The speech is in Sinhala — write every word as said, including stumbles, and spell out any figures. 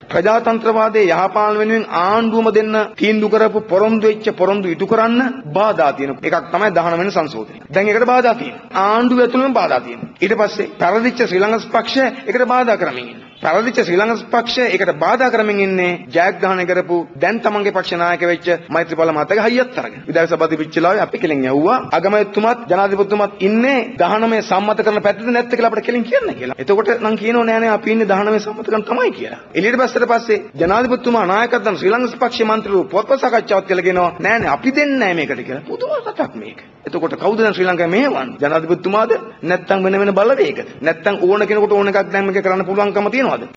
ප්‍රජාතන්ත්‍රවාදයේ යහපාලන වෙනුවෙන් ආණ්ඩුවම දෙන්න තීන්දුව කරපු පොරොන්දු වෙච්ච පොරොන්දු ඉටු කරන්න බාධා තියෙන එකක් තමයි දහනව වෙනි සංශෝධනය. දැන් ඒකට බාධා තියෙනවා. ආණ්ඩුව ඇතුළෙම බාධා තියෙනවා. ඊට පස්සේ පරදිච්ච ශ්‍රී ලංකා පක්ෂය ඒකට බාධා කරමින් ඉන්නවා. පරදිච්ච ශ්‍රී ලංකා පක්ෂය ඒකට බාධා කරමින් ඉන්නේ ජයග්‍රහණය කරපු දැන් තමන්ගේ පක්ෂ නායක වෙච්ච මෛත්‍රීපාල මහතාගේ හයියත් අරගෙන. විධායක සභාවේ පිච්චලාවේ අපි කෙලින් යවුවා අගමැතිතුමත් ජනාධිපතිතුමත් ඉන්නේ දහනව සම්මත කරන පැත්තද නැත්ද කියලා අපිට කෙලින් කියන්න කියලා. එතකොට නම් කියනෝ නෑ නෑ අපි ඉන්නේ දහනව සම්මත කරන තමයි කියලා. එළියට බැස්සට පස්සේ ජනාධිපතිතුමා නායකත්වයෙන් ශ්‍රී ලංකා පක්ෂයේ මන්ත්‍රීවරු පොත්පත් සාකච්ඡාවක් කියලා කියනවා නෑ නෑ අපි දෙන්නේ නෑ මේකට කියලා. පුදුම කතාවක් මේක. එතකොට කවුද දැන් ශ්‍රී ලංකාවේ මෙහෙවන්නේ? ජනාධිපතිතුමාද නැත්නම් වෙන වෙන බලවේගද? නැත්නම් ඕන කෙනෙකුට ඕන එකක් දැන් මේක කරන්න පුළුවන්කම තියනවද?